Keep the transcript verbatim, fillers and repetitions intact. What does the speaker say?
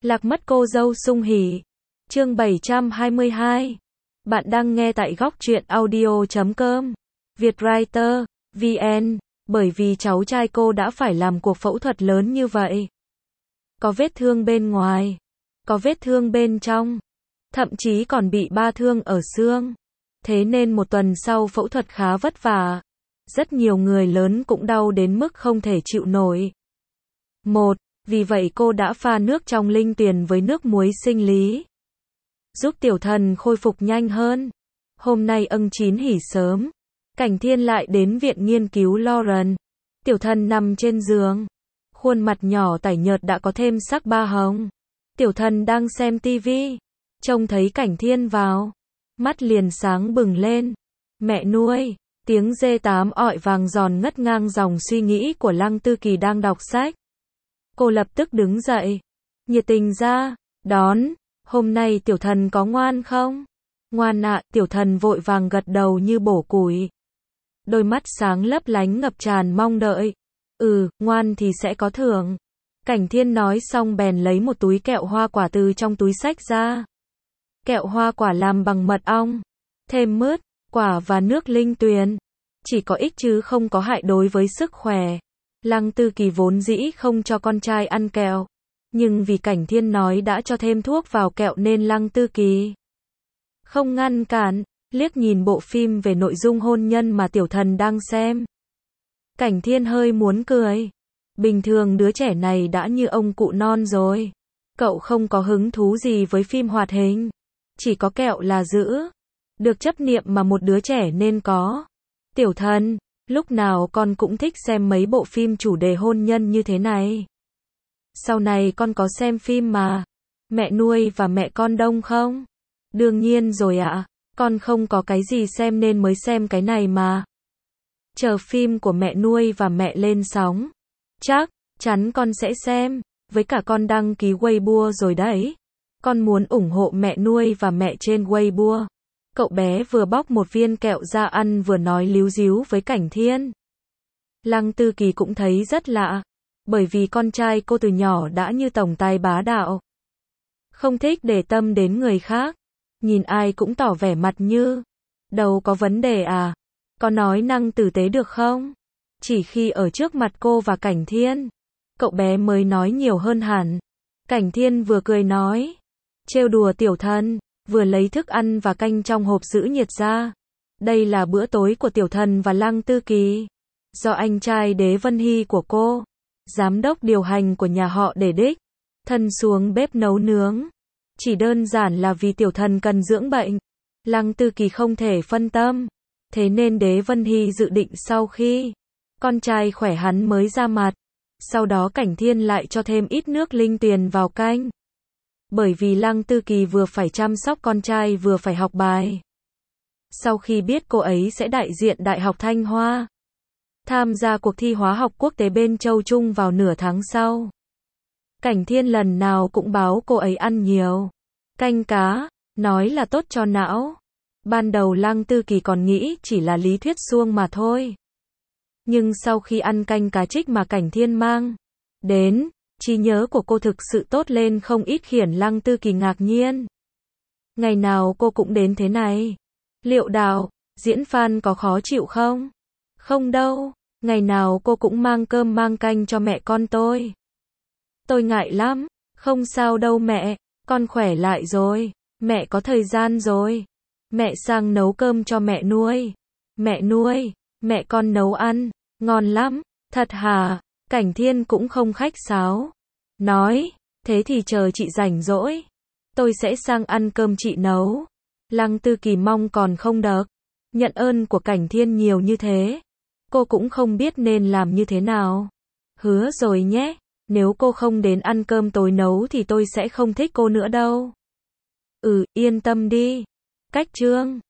Lạc mất cô dâu sung hỉ. Chương bảy trăm hai mươi hai. Bạn đang nghe tại góc truyện audio chấm com. Vietwriter, vê en, bởi vì cháu trai cô đã phải làm cuộc phẫu thuật lớn như vậy. Có vết thương bên ngoài, có vết thương bên trong, thậm chí còn bị ba thương ở xương. Thế nên một tuần sau phẫu thuật khá vất vả. Rất nhiều người lớn cũng đau đến mức không thể chịu nổi. Một, vì vậy cô đã pha nước trong linh tuyền với nước muối sinh lý, giúp tiểu thần khôi phục nhanh hơn. Hôm nay ân chín hỉ sớm, Cảnh Thiên lại đến viện nghiên cứu Lauren. Tiểu thần nằm trên giường, khuôn mặt nhỏ tái nhợt đã có thêm sắc ba hồng. Tiểu thần đang xem tivi, trông thấy Cảnh Thiên vào, mắt liền sáng bừng lên. Mẹ nuôi, tiếng dê tám ọi vàng giòn ngất ngang dòng suy nghĩ của Lăng Tư Kỳ đang đọc sách. Cô lập tức đứng dậy, nhiệt tình ra, đón. Hôm nay tiểu thần có ngoan không? Ngoan ạ, tiểu thần vội vàng gật đầu như bổ củi. Đôi mắt sáng lấp lánh ngập tràn mong đợi. Ừ, ngoan thì sẽ có thưởng. Cảnh Thiên nói xong bèn lấy một túi kẹo hoa quả từ trong túi xách ra. Kẹo hoa quả làm bằng mật ong, thêm mứt, quả và nước linh tuyền. Chỉ có ích chứ không có hại đối với sức khỏe. Lăng Tư Kỳ vốn dĩ không cho con trai ăn kẹo. Nhưng vì Cảnh Thiên nói đã cho thêm thuốc vào kẹo nên Lăng Tư Kỳ không ngăn cản, liếc nhìn bộ phim về nội dung hôn nhân mà tiểu thần đang xem. Cảnh Thiên hơi muốn cười. Bình thường đứa trẻ này đã như ông cụ non rồi. Cậu không có hứng thú gì với phim hoạt hình. Chỉ có kẹo là giữ được chấp niệm mà một đứa trẻ nên có. Tiểu thần, lúc nào con cũng thích xem mấy bộ phim chủ đề hôn nhân như thế này. Sau này con có xem phim mà Mẹ Nuôi và Mẹ Con Đông không? Đương nhiên rồi ạ, con không có cái gì xem nên mới xem cái này mà. Chờ phim của Mẹ Nuôi và Mẹ lên sóng, chắc chắn con sẽ xem, với cả con đăng ký Weibo rồi đấy. Con muốn ủng hộ Mẹ Nuôi và Mẹ trên Weibo. Cậu bé vừa bóc một viên kẹo ra ăn vừa nói líu díu với Cảnh Thiên. Lăng Tư Kỳ cũng thấy rất lạ, bởi vì con trai cô từ nhỏ đã như tổng tài bá đạo. Không thích để tâm đến người khác, nhìn ai cũng tỏ vẻ mặt như, đâu có vấn đề à, có nói năng tử tế được không? Chỉ khi ở trước mặt cô và Cảnh Thiên, cậu bé mới nói nhiều hơn hẳn. Cảnh Thiên vừa cười nói, trêu đùa tiểu thần, vừa lấy thức ăn và canh trong hộp giữ nhiệt ra. Đây là bữa tối của tiểu thần và Lăng Tư Kỳ, do anh trai Đế Vân Hy của cô, giám đốc điều hành của nhà họ để đích thân xuống bếp nấu nướng. Chỉ đơn giản là vì tiểu thần cần dưỡng bệnh. Lăng Tư Kỳ không thể phân tâm. Thế nên Đế Vân Hy dự định sau khi con trai khỏe hắn mới ra mặt. Sau đó Cảnh Thiên lại cho thêm ít nước linh tuyền vào canh. Bởi vì Lăng Tư Kỳ vừa phải chăm sóc con trai vừa phải học bài. Sau khi biết cô ấy sẽ đại diện Đại học Thanh Hoa, tham gia cuộc thi hóa học quốc tế bên Châu Trung vào nửa tháng sau, Cảnh Thiên lần nào cũng báo cô ấy ăn nhiều canh cá, nói là tốt cho não. Ban đầu Lăng Tư Kỳ còn nghĩ chỉ là lý thuyết suông mà thôi. Nhưng sau khi ăn canh cá trích mà Cảnh Thiên mang đến, trí nhớ của cô thực sự tốt lên không ít khiến Lăng Tư Kỳ ngạc nhiên. Ngày nào cô cũng đến thế này. Liệu Đào, diễn Phan có khó chịu không? Không đâu, ngày nào cô cũng mang cơm mang canh cho mẹ con tôi. Tôi ngại lắm, không sao đâu mẹ, con khỏe lại rồi, mẹ có thời gian rồi. Mẹ sang nấu cơm cho mẹ nuôi. Mẹ nuôi, mẹ con nấu ăn, ngon lắm, thật hả? Cảnh Thiên cũng không khách sáo. Nói, thế thì chờ chị rảnh rỗi, tôi sẽ sang ăn cơm chị nấu. Lăng Tư Kỳ mong còn không được nhận ơn của Cảnh Thiên nhiều như thế. Cô cũng không biết nên làm như thế nào. Hứa rồi nhé, nếu cô không đến ăn cơm tối nấu thì tôi sẽ không thích cô nữa đâu. Ừ, yên tâm đi. Cách chương